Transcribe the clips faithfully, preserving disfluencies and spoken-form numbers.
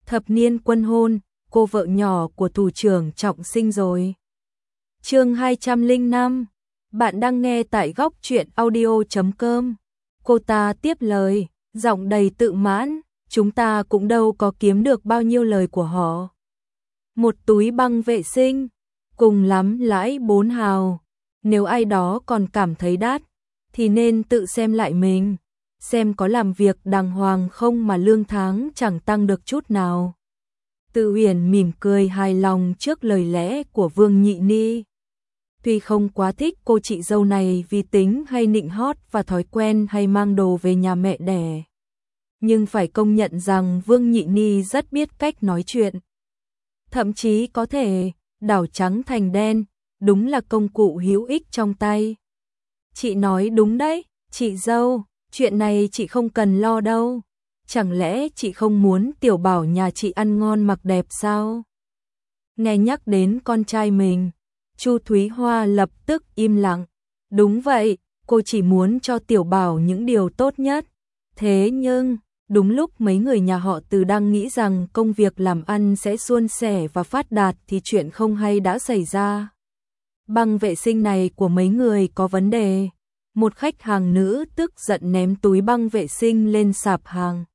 Thập niên quân hôn, cô vợ nhỏ của thủ trưởng Trọng Sinh rồi. Chương hai trăm lẻ năm. Bạn đang nghe tại góc truyện audio chấm com. Cô ta tiếp lời, giọng đầy tự mãn, chúng ta cũng đâu có kiếm được bao nhiêu lời của họ. Một túi băng vệ sinh, cùng lắm lãi bốn hào. Nếu ai đó còn cảm thấy đắt, thì nên tự xem lại mình, xem có làm việc đàng hoàng không mà lương tháng chẳng tăng được chút nào. Tự Huyền mỉm cười hài lòng trước lời lẽ của Vương Nhị Ni. Tuy không quá thích cô chị dâu này vì tính hay nịnh hót và thói quen hay mang đồ về nhà mẹ đẻ, nhưng phải công nhận rằng Vương Nhị Ni rất biết cách nói chuyện. Thậm chí có thể đảo trắng thành đen, đúng là công cụ hữu ích trong tay. Chị nói đúng đấy, chị dâu, chuyện này chị không cần lo đâu. Chẳng lẽ chị không muốn Tiểu Bảo nhà chị ăn ngon mặc đẹp sao? Nghe nhắc đến con trai mình, Chu Thúy Hoa lập tức im lặng. Đúng vậy, cô chỉ muốn cho Tiểu Bảo những điều tốt nhất. Thế nhưng, đúng lúc mấy người nhà họ Từ đang nghĩ rằng công việc làm ăn sẽ suôn sẻ và phát đạt thì chuyện không hay đã xảy ra. Băng vệ sinh này của mấy người có vấn đề. Một khách hàng nữ tức giận ném túi băng vệ sinh lên sạp hàng.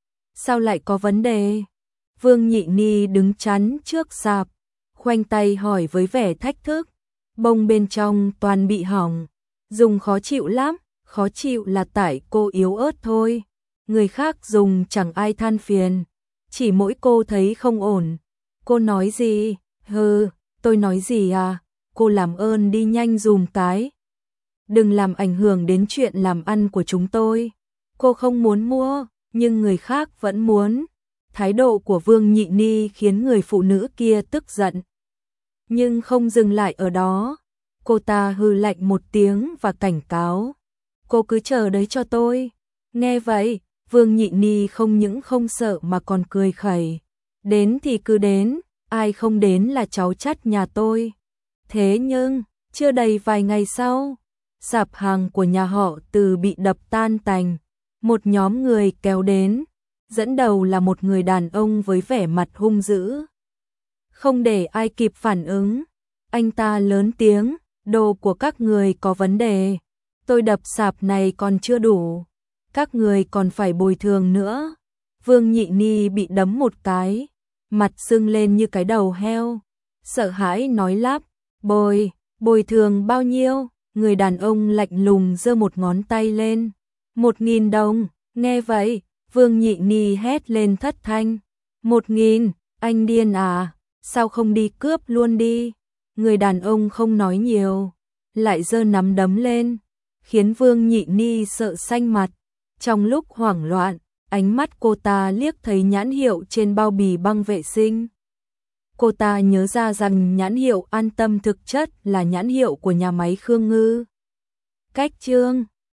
Sao lại có vấn đề? Vương Nhị Ni đứng chắn trước sạp, khoanh tay hỏi với vẻ thách thức. Bông bên trong toàn bị hỏng, dùng khó chịu lắm, khó chịu là tại cô yếu ớt thôi. Người khác dùng chẳng ai than phiền, chỉ mỗi cô thấy không ổn. Cô nói gì? Hừ, tôi nói gì à? Cô làm ơn đi nhanh dùm cái. Đừng làm ảnh hưởng đến chuyện làm ăn của chúng tôi. Cô không muốn mua, nhưng người khác vẫn muốn. Thái độ của Vương Nhị Ni khiến người phụ nữ kia tức giận. Nhưng không dừng lại ở đó. Cô ta hừ lạnh một tiếng và cảnh cáo. Cô cứ chờ đấy cho tôi. Nghe vậy, Vương Nhị Ni không những không sợ mà còn cười khẩy. Đến thì cứ đến, ai không đến là cháu chắt nhà tôi. Thế nhưng, chưa đầy vài ngày sau, sạp hàng của nhà họ Từ bị đập tan tành. Một nhóm người kéo đến, dẫn đầu là một người đàn ông với vẻ mặt hung dữ. Không để ai kịp phản ứng, anh ta lớn tiếng, đồ của các người có vấn đề. Tôi đập sạp này còn chưa đủ, các người còn phải bồi thường nữa. Vương Nhị Ni bị đấm một cái, mặt sưng lên như cái đầu heo, sợ hãi nói lắp, bồi, bồi thường bao nhiêu? Người đàn ông lạnh lùng giơ một ngón tay lên. Một nghìn đồng, nghe vậy, Vương Nhị Ni hét lên thất thanh. Một nghìn, anh điên à, sao không đi cướp luôn đi? Người đàn ông không nói nhiều, lại giơ nắm đấm lên, khiến Vương Nhị Ni sợ xanh mặt. Trong lúc hoảng loạn, ánh mắt cô ta liếc thấy nhãn hiệu trên bao bì băng vệ sinh. Cô ta nhớ ra rằng nhãn hiệu An Tâm thực chất là nhãn hiệu của nhà máy Khương Ngư. Cách chương